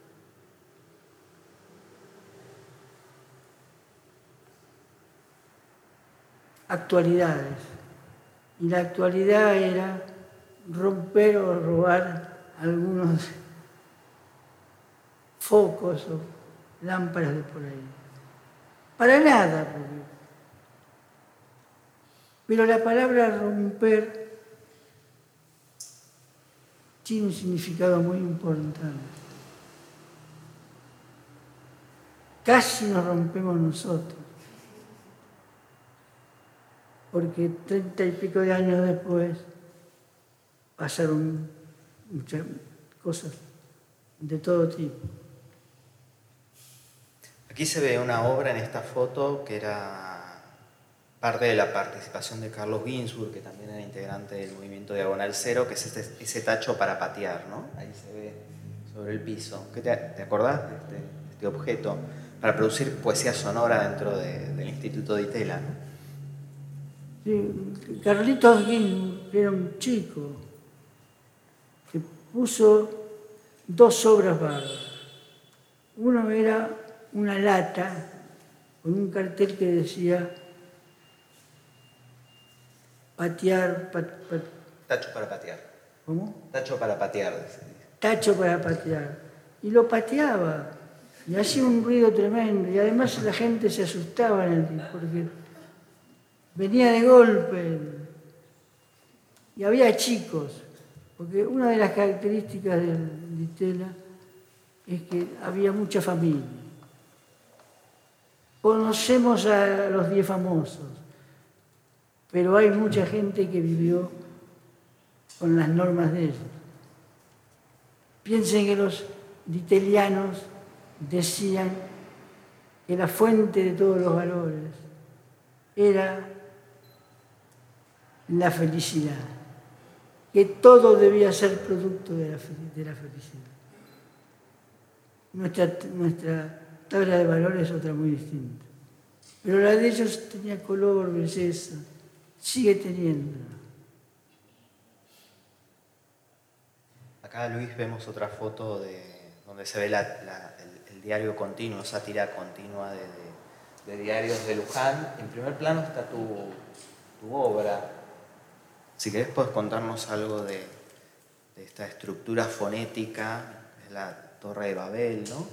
Actualidades, y la actualidad era romper o robar algunos focos o lámparas de por ahí. Para nada, pero la palabra romper tiene un significado muy importante. Casi nos rompemos nosotros, porque 30 y pico de años después pasaron muchas cosas de todo tipo. Aquí se ve una obra en esta foto que era parte de la participación de Carlos Ginsburg, que también era integrante del movimiento Diagonal Cero, que es ese tacho para patear, ¿no? Ahí se ve sobre el piso. ¿Te acordás de este objeto? Para producir poesía sonora dentro del Instituto de Itela, ¿no? Sí, Carlitos Ginsburg era un chico que puso 2 obras bárbaras. Uno era una lata con un cartel que decía patear, tacho para patear. ¿Cómo? Tacho para patear. Tacho para patear. Y lo pateaba y hacía un ruido tremendo y además la gente se asustaba en el porque venía de golpe y había chicos, porque una de las características de Itela es que había mucha familia. Conocemos a los 10 famosos, pero hay mucha gente que vivió con las normas de ellos. Piensen que los italianos decían que la fuente de todos los valores era la felicidad, que todo debía ser producto de la felicidad. Nuestra tabla de valores es otra muy distinta. Pero la de ellos tenía color, belleza, sigue teniendo. Acá, Luis, vemos otra foto donde se ve el diario continuo, esa tira continua de diarios de Luján. En primer plano está tu obra. Si querés, podés contarnos algo de esta estructura fonética, es la Torre de Babel, ¿no?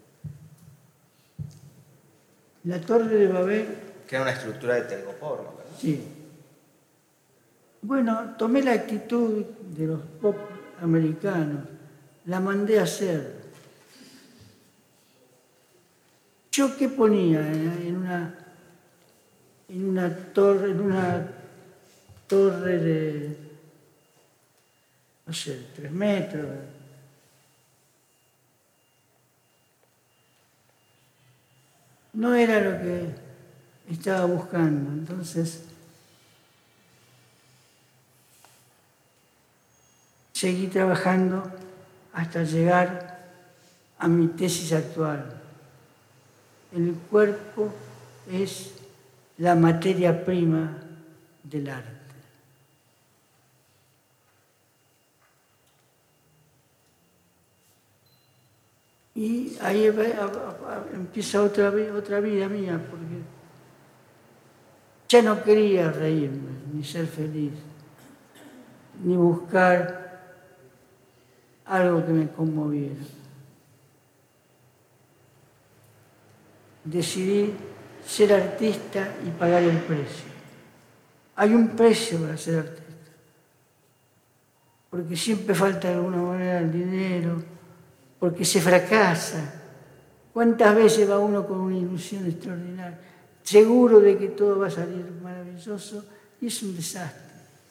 La Torre de Babel... Que era una estructura de telgoporno, ¿verdad? Sí. Bueno, tomé la actitud de los pop americanos, la mandé a hacer. ¿Yo qué ponía en una torre de, no sé, 3 metros? No era lo que estaba buscando, entonces seguí trabajando hasta llegar a mi tesis actual. El cuerpo es la materia prima del arte. Y ahí empieza otra vida mía, porque ya no quería reírme, ni ser feliz, ni buscar algo que me conmoviera. Decidí ser artista y pagar el precio. Hay un precio para ser artista, porque siempre falta de alguna manera el dinero, porque se fracasa. ¿Cuántas veces va uno con una ilusión extraordinaria, seguro de que todo va a salir maravilloso, y es un desastre?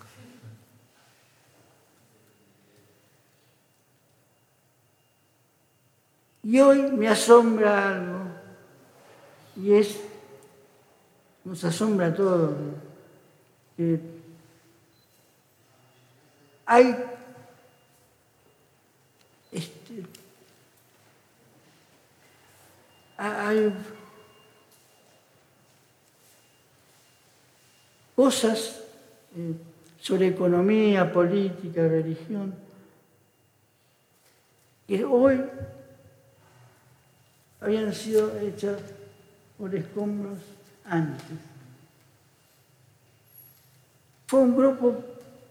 Y hoy me asombra algo, y nos asombra a todos, que hay cosas sobre economía, política, religión, que hoy habían sido hechas por escombros antes. Fue un grupo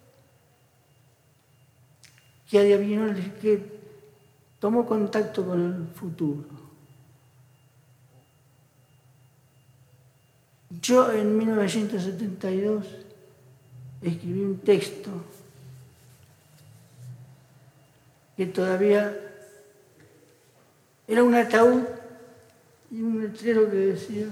que adivinó, que tomó contacto con el futuro. Yo en 1972 escribí un texto que todavía era un ataúd y un letrero que decía: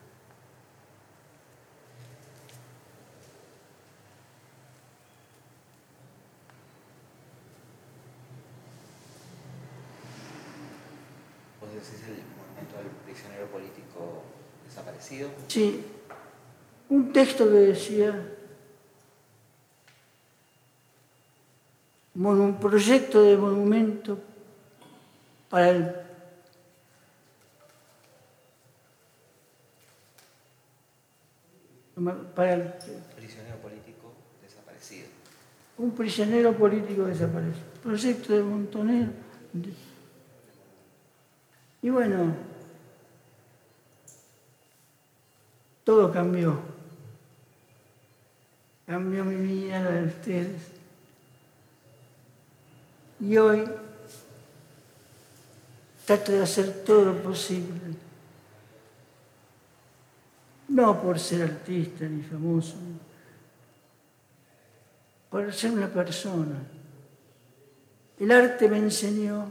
¿Vos decís el movimiento del prisionero político desaparecido? Sí, un texto que decía: un proyecto de monumento para el prisionero político desaparecido. Un prisionero político desaparecido. Proyecto de Montonero. Y bueno, todo cambió. Cambió mi vida, la de ustedes. Y hoy trato de hacer todo lo posible. No por ser artista ni famoso, por ser una persona. El arte me enseñó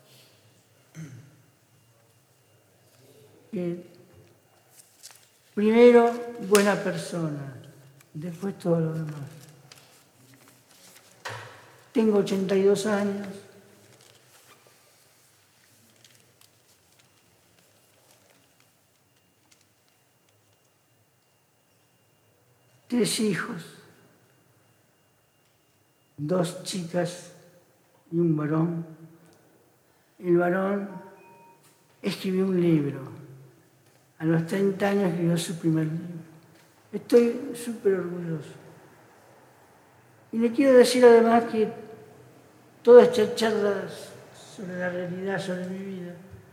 que primero buena persona, después todo lo demás. Tengo 82 años. Tres hijos, 2 chicas y un varón. El varón escribió un libro. A los 30 años escribió su primer libro. Estoy súper orgulloso. Y le quiero decir además que todas estas charlas sobre la realidad, sobre mi vida,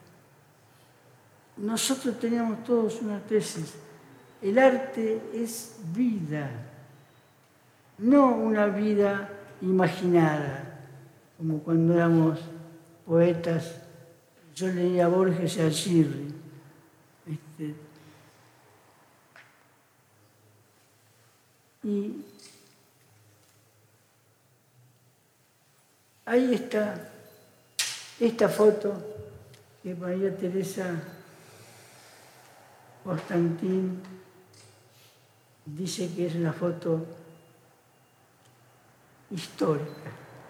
nosotros teníamos todos una tesis. El arte es vida, no una vida imaginada, como cuando éramos poetas. Yo leía a Borges y a Girri. Y ahí está esta foto que María Teresa Constantín dice que es una foto histórica,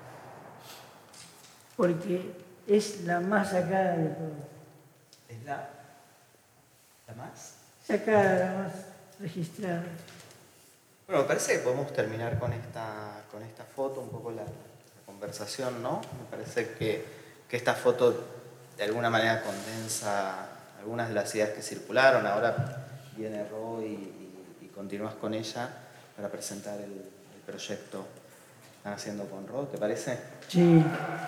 porque es la más sacada de todas. ¿Es la más? Sacada, la más registrada. Bueno, me parece que podemos terminar con esta foto, un poco la conversación, ¿no? Me parece que esta foto de alguna manera condensa algunas de las ideas que circularon. Ahora viene Ro y continúas con ella para presentar el proyecto que están haciendo con Ro, ¿te parece? Sí.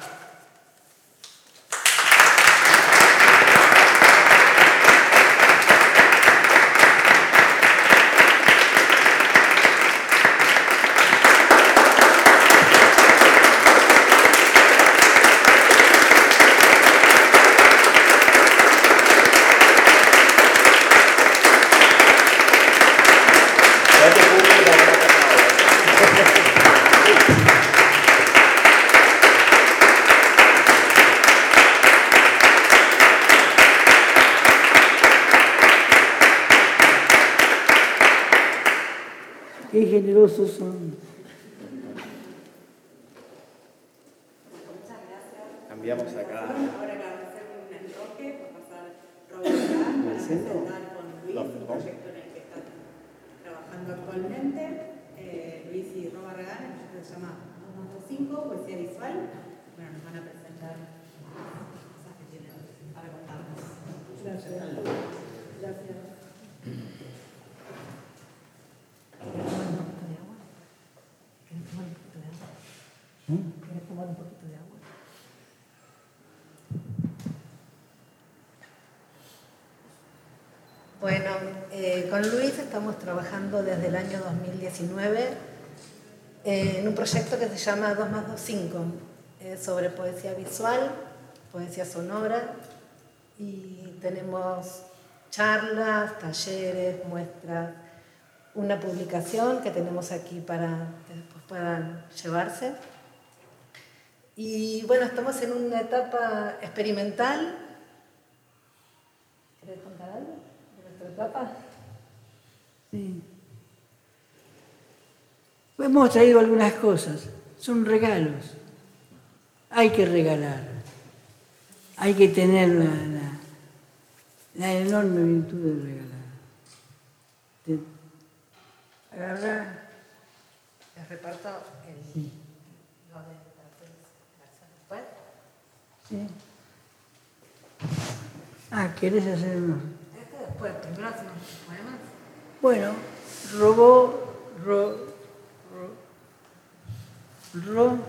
Qué generosos son. Cambiamos acá. Ahora vamos a hacer un enroque para pasar Roberta para presentar con Luis un proyecto en el que están trabajando actualmente. Luis y Ro Barragán, el proyecto se llama 2+2+5, poesía visual. Bueno, nos van a presentar cosas que tienen para contarnos. Gracias. Gracias. ¿Quieres tomar un poquito de agua? Bueno, con Luis estamos trabajando desde el año 2019 en un proyecto que se llama 2+2+5, sobre poesía visual, poesía sonora, y tenemos charlas, talleres, muestras, una publicación que tenemos aquí para que después puedan llevarse. Y bueno, estamos en una etapa experimental. ¿Querés contar algo de nuestra etapa? Sí. Hemos traído algunas cosas, son regalos. Hay que regalar. Hay que tener la enorme virtud de regalar. Agarrar. Les reparto Sí. lo de la presentación después. Sí. ¿Querés hacer unos? Después, primero hacemos poemas. Bueno, Ro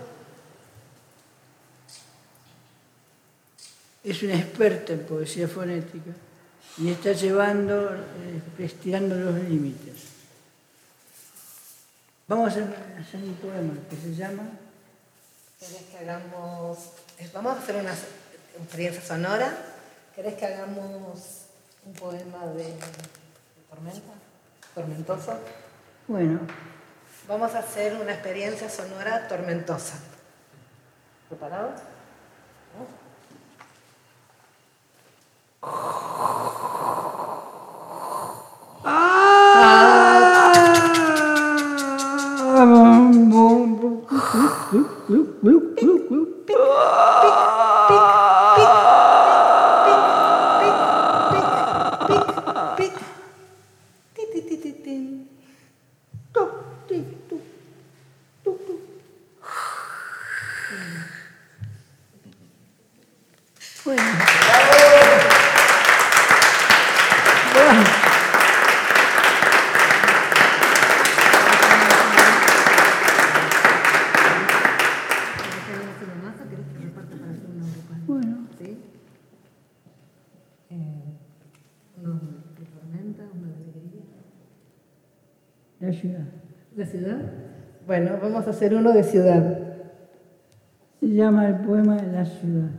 es una experta en poesía fonética y está llevando, estirando los límites. Vamos a hacer un poema que se llama... ¿Querés que hagamos... Vamos a hacer una experiencia sonora. ¿Querés que hagamos un poema de tormenta? ¿Tormentoso? Bueno, Vamos a hacer una experiencia sonora tormentosa. ¿Preparados? bueno. Bueno. ¿Sí? Uno de tormenta, uno de alegría. La ciudad. ¿La ciudad? Bueno, vamos a hacer uno de ciudad. Se llama el poema La ciudad.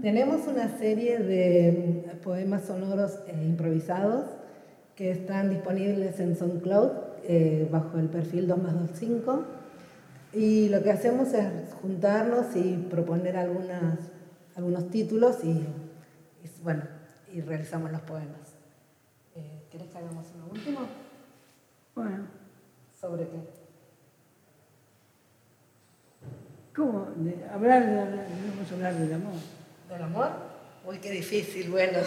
Tenemos una serie de poemas sonoros improvisados que están disponibles en SoundCloud bajo el perfil 2+2.5, y lo que hacemos es juntarnos y proponer algunos títulos y realizamos los poemas. ¿Querés que hagamos uno último? Bueno. ¿Sobre qué? ¿Cómo? Vamos a hablar del amor. ¿Del amor? Uy, qué difícil, bueno.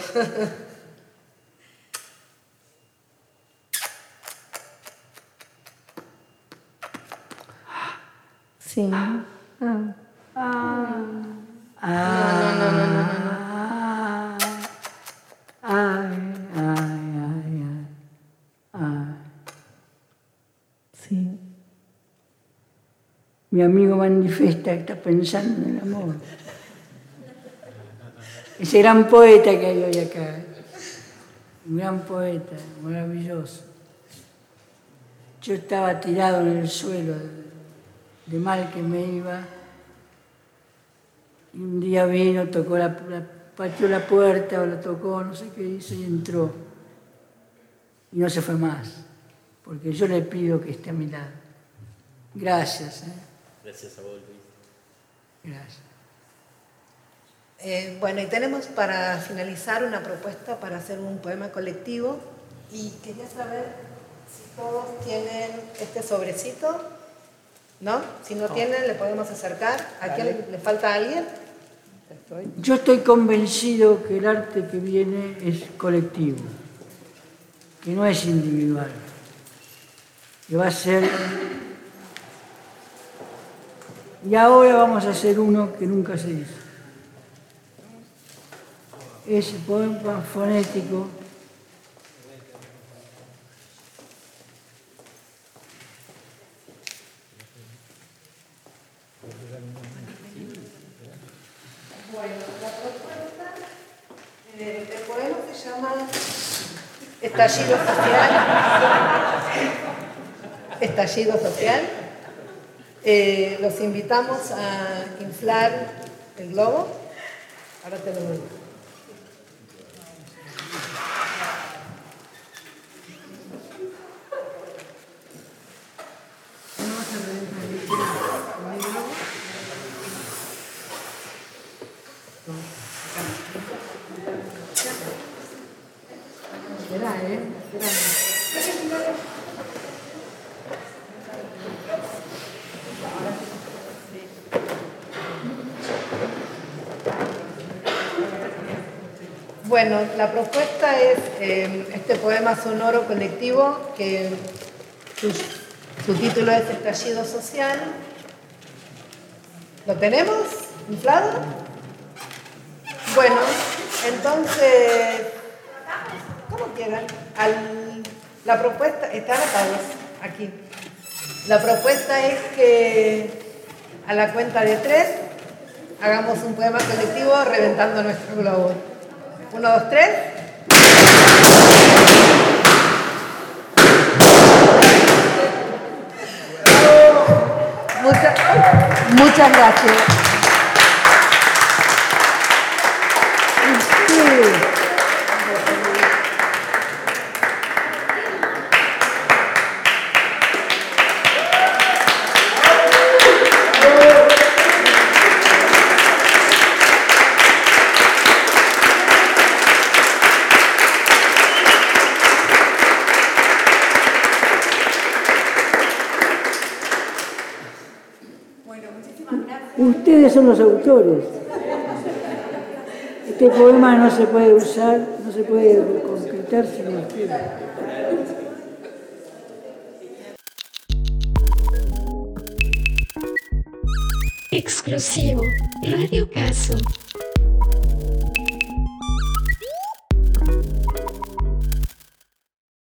Sí. No. Sí. Mi amigo manifiesta que está pensando en el amor. Ese gran poeta que hay hoy acá. Un gran poeta, maravilloso. Yo estaba tirado en el suelo de mal que me iba. Y un día vino, pateó la puerta o la tocó, no sé qué hizo, y entró. Y no se fue más, porque yo le pido que esté a mi lado. Gracias. Gracias a vos, Luis. Gracias. Bueno, y tenemos para finalizar una propuesta para hacer un poema colectivo, y quería saber si todos tienen este sobrecito, ¿no? Si no tienen, le podemos acercar. ¿A quién le falta a alguien? Yo estoy convencido que el arte que viene es colectivo, que no es individual, que va a ser... Y ahora vamos a hacer uno que nunca se hizo. Ese poema fonético Bueno, la propuesta del poema se llama Estallido Social. Estallido Social. Los invitamos a inflar el globo. Ahora te lo doy. Bueno, la propuesta es este poema sonoro colectivo que su título es Estallido Social. ¿Lo tenemos inflado? Bueno, entonces, ¿cómo quieran? La propuesta, están atados aquí. La propuesta es que a la cuenta de 3 hagamos un poema colectivo reventando nuestro globo. 1, 2, 3. Muchas gracias. Ustedes son los autores. Este poema no se puede usar, no se puede concretar sin ustedes. Exclusivo Radio Caso.